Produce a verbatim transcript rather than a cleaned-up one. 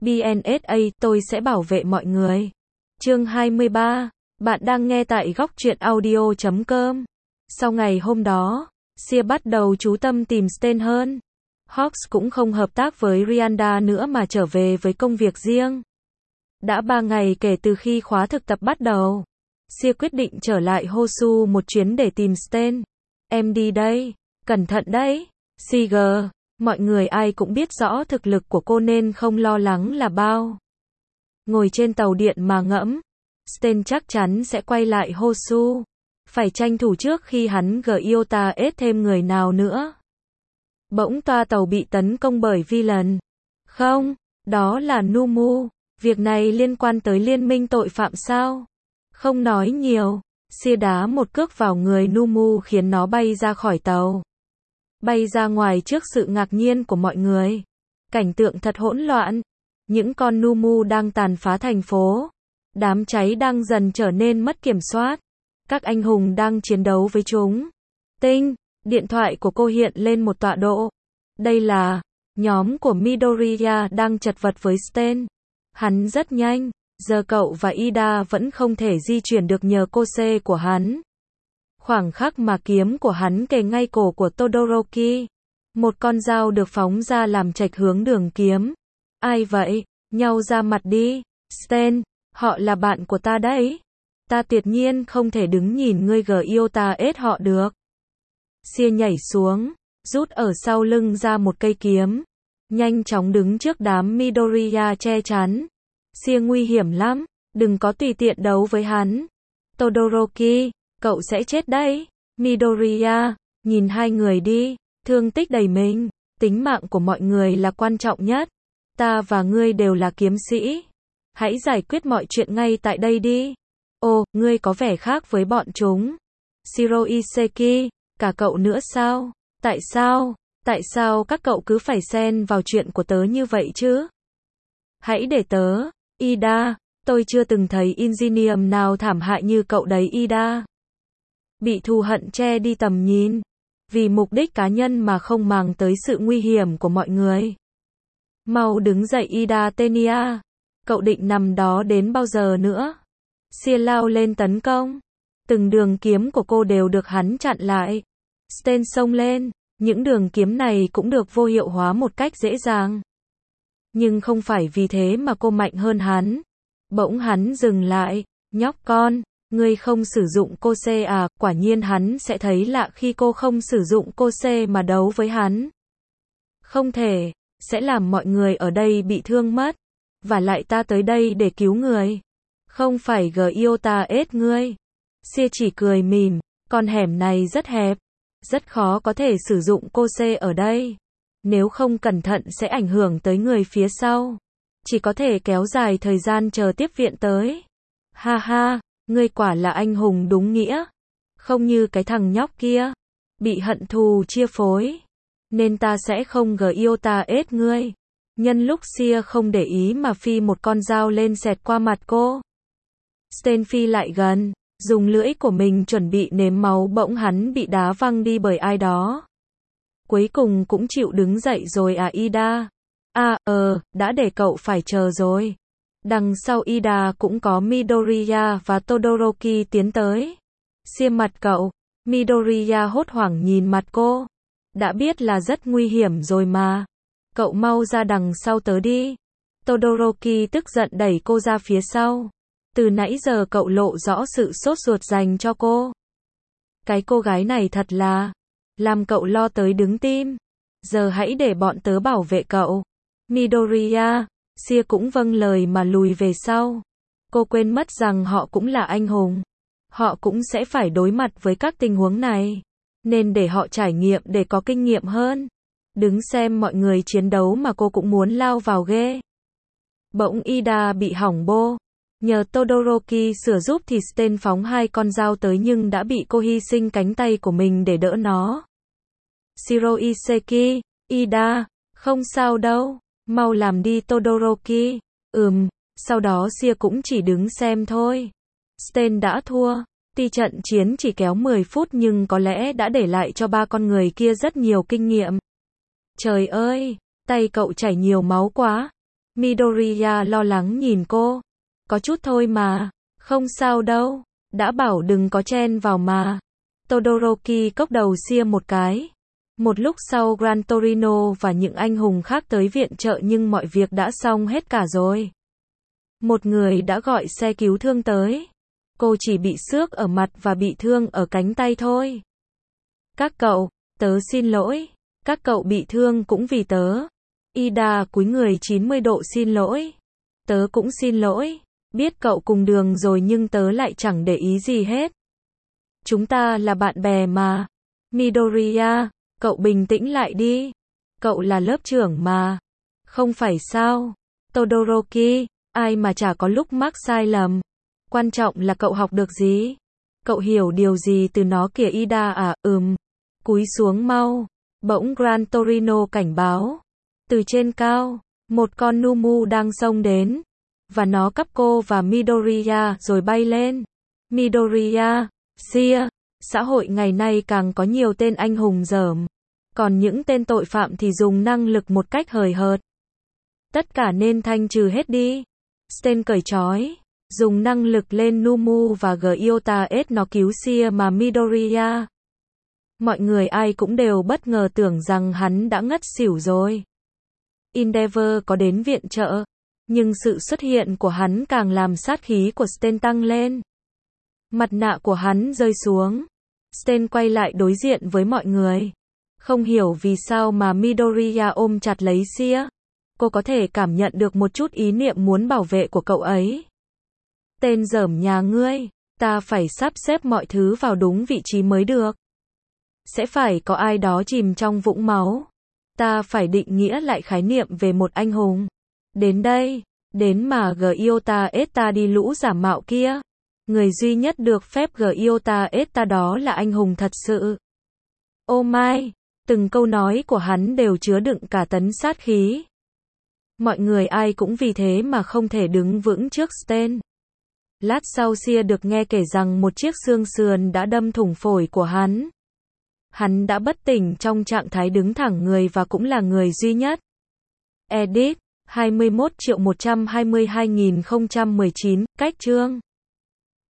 bê en ét a, tôi sẽ bảo vệ mọi người. Chương hai mươi ba. Bạn đang nghe tại góc truyện audio chấm com. Sau ngày hôm đó, Sia bắt đầu chú tâm tìm Stan hơn. Hawks cũng không hợp tác với Rianda nữa mà trở về với công việc riêng. Đã ba ngày kể từ khi khóa thực tập bắt đầu. Sia quyết định trở lại Hosu một chuyến để tìm Stan. Em đi đây, cẩn thận đấy, Siger. Mọi người ai cũng biết rõ thực lực của cô nên không lo lắng là bao. Ngồi trên tàu điện mà ngẫm, Stan chắc chắn sẽ quay lại Hosu. Phải tranh thủ trước khi hắn Gyota ết thêm người nào nữa. Bỗng toa tàu bị tấn công bởi villain. Không, đó là Numu. Việc này liên quan tới liên minh tội phạm sao? Không nói nhiều, Sia đá một cước vào người Numu khiến nó bay ra khỏi tàu. Bay ra ngoài trước sự ngạc nhiên của mọi người. Cảnh tượng thật hỗn loạn. Những con Numu đang tàn phá thành phố. Đám cháy đang dần trở nên mất kiểm soát. Các anh hùng đang chiến đấu với chúng. Tinh, điện thoại của cô hiện lên một tọa độ. Đây là nhóm của Midoriya đang chật vật với Stan. Hắn rất nhanh, giờ cậu và Ida vẫn không thể di chuyển được nhờ Kose của hắn. Khoảng khắc mà kiếm của hắn kề ngay cổ của Todoroki, một con dao được phóng ra làm chệch hướng đường kiếm. Ai vậy? Nhau ra mặt đi. Stan, họ là bạn của ta đấy. Ta tuyệt nhiên không thể đứng nhìn ngươi Gyota ết họ được. Sia nhảy xuống, rút ở sau lưng ra một cây kiếm. Nhanh chóng đứng trước đám Midoriya che chắn. Sia nguy hiểm lắm, đừng có tùy tiện đấu với hắn. Todoroki, cậu sẽ chết đấy. Midoriya, nhìn hai người đi, thương tích đầy mình. Tính mạng của mọi người là quan trọng nhất. Ta và ngươi đều là kiếm sĩ. Hãy giải quyết mọi chuyện ngay tại đây đi. Ồ, ngươi có vẻ khác với bọn chúng. Shiroiseki, cả cậu nữa sao? Tại sao? Tại sao các cậu cứ phải xen vào chuyện của tớ như vậy chứ? Hãy để tớ. Ida, tôi chưa từng thấy Ingenium nào thảm hại như cậu đấy Ida. Bị thù hận che đi tầm nhìn. Vì mục đích cá nhân mà không màng tới sự nguy hiểm của mọi người. Mau đứng dậy Ida Tenia. Cậu định nằm đó đến bao giờ nữa? Sia lao lên tấn công. Từng đường kiếm của cô đều được hắn chặn lại. Stan xông lên. Những đường kiếm này cũng được vô hiệu hóa một cách dễ dàng. Nhưng không phải vì thế mà cô mạnh hơn hắn. Bỗng hắn dừng lại. Nhóc con, ngươi không sử dụng Kose à? Quả nhiên hắn sẽ thấy lạ khi cô không sử dụng Kose mà đấu với hắn. Không thể, sẽ làm mọi người ở đây bị thương mất. Và lại ta tới đây để cứu người. Không phải Gyota ết ngươi. Sia chỉ cười mỉm, con hẻm này rất hẹp. Rất khó có thể sử dụng Kose ở đây. Nếu không cẩn thận sẽ ảnh hưởng tới người phía sau. Chỉ có thể kéo dài thời gian chờ tiếp viện tới. Ha ha, ngươi quả là anh hùng đúng nghĩa. Không như cái thằng nhóc kia. Bị hận thù chia phối. Nên ta sẽ không Gyota ết ngươi. Nhân lúc Sia không để ý mà phi một con dao lên xẹt qua mặt cô. Stan phi lại gần. Dùng lưỡi của mình chuẩn bị nếm máu bỗng hắn bị đá văng đi bởi ai đó. Cuối cùng cũng chịu đứng dậy rồi à Ida. À, ờ, đã để cậu phải chờ rồi. Đằng sau Ida cũng có Midoriya và Todoroki tiến tới. Sia mặt cậu. Midoriya hốt hoảng nhìn mặt cô. Đã biết là rất nguy hiểm rồi mà. Cậu mau ra đằng sau tớ đi. Todoroki tức giận đẩy cô ra phía sau. Từ nãy giờ cậu lộ rõ sự sốt ruột dành cho cô. Cái cô gái này thật là làm cậu lo tới đứng tim. Giờ hãy để bọn tớ bảo vệ cậu. Midoriya, Sia cũng vâng lời mà lùi về sau. Cô quên mất rằng họ cũng là anh hùng. Họ cũng sẽ phải đối mặt với các tình huống này. Nên để họ trải nghiệm để có kinh nghiệm hơn. Đứng xem mọi người chiến đấu mà cô cũng muốn lao vào ghê. Bỗng Ida bị hỏng bô. Nhờ Todoroki sửa giúp thì Stan phóng hai con dao tới nhưng đã bị cô hy sinh cánh tay của mình để đỡ nó. Shiroiseki, Ida, không sao đâu, mau làm đi Todoroki. Ừm, sau đó Sia cũng chỉ đứng xem thôi. Stan đã thua. Tuy trận chiến chỉ kéo mười phút nhưng có lẽ đã để lại cho ba con người kia rất nhiều kinh nghiệm. Trời ơi, tay cậu chảy nhiều máu quá. Midoriya lo lắng nhìn cô. Có chút thôi mà. Không sao đâu. Đã bảo đừng có chen vào mà. Todoroki cốc đầu xia một cái. Một lúc sau Gran Torino và những anh hùng khác tới viện trợ nhưng mọi việc đã xong hết cả rồi. Một người đã gọi xe cứu thương tới. Cô chỉ bị xước ở mặt và bị thương ở cánh tay thôi. Các cậu, tớ xin lỗi. Các cậu bị thương cũng vì tớ. Ida cúi người chín mươi độ xin lỗi. Tớ cũng xin lỗi. Biết cậu cùng đường rồi nhưng tớ lại chẳng để ý gì hết. Chúng ta là bạn bè mà. Midoriya, cậu bình tĩnh lại đi. Cậu là lớp trưởng mà. Không phải sao? Todoroki, ai mà chả có lúc mắc sai lầm. Quan trọng là cậu học được gì? Cậu hiểu điều gì từ nó kìa Ida à? Ừm. Cúi xuống mau. Bỗng Gran Torino cảnh báo. Từ trên cao, một con Numu đang xông đến. Và nó cắp cô và Midoriya rồi bay lên. Midoriya, Sia, xã hội ngày nay càng có nhiều tên anh hùng dởm. Còn những tên tội phạm thì dùng năng lực một cách hời hợt. Tất cả nên thanh trừ hết đi. Sten cởi trói. Dùng năng lực lên Numu và Gyota S nó cứu Sia mà Midoriya. Mọi người ai cũng đều bất ngờ tưởng rằng hắn đã ngất xỉu rồi. Endeavor có đến viện trợ. Nhưng sự xuất hiện của hắn càng làm sát khí của Sten tăng lên. Mặt nạ của hắn rơi xuống. Sten quay lại đối diện với mọi người. Không hiểu vì sao mà Midoriya ôm chặt lấy Sia. Cô có thể cảm nhận được một chút ý niệm muốn bảo vệ của cậu ấy. Tên dởm nhà ngươi, ta phải sắp xếp mọi thứ vào đúng vị trí mới được. Sẽ phải có ai đó chìm trong vũng máu. Ta phải định nghĩa lại khái niệm về một anh hùng. Đến đây, đến mà Gyota S ta đi lũ giả mạo kia. Người duy nhất được phép Gyota S ta đó là anh hùng thật sự. Oh my, từng câu nói của hắn đều chứa đựng cả tấn sát khí. Mọi người ai cũng vì thế mà không thể đứng vững trước Sten. Lát sau Sia được nghe kể rằng một chiếc xương sườn đã đâm thủng phổi của hắn. Hắn đã bất tỉnh trong trạng thái đứng thẳng người và cũng là người duy nhất. Edit, hai mươi mốt triệu một trăm hai mươi hai nghìn không trăm mười chín, cách chương.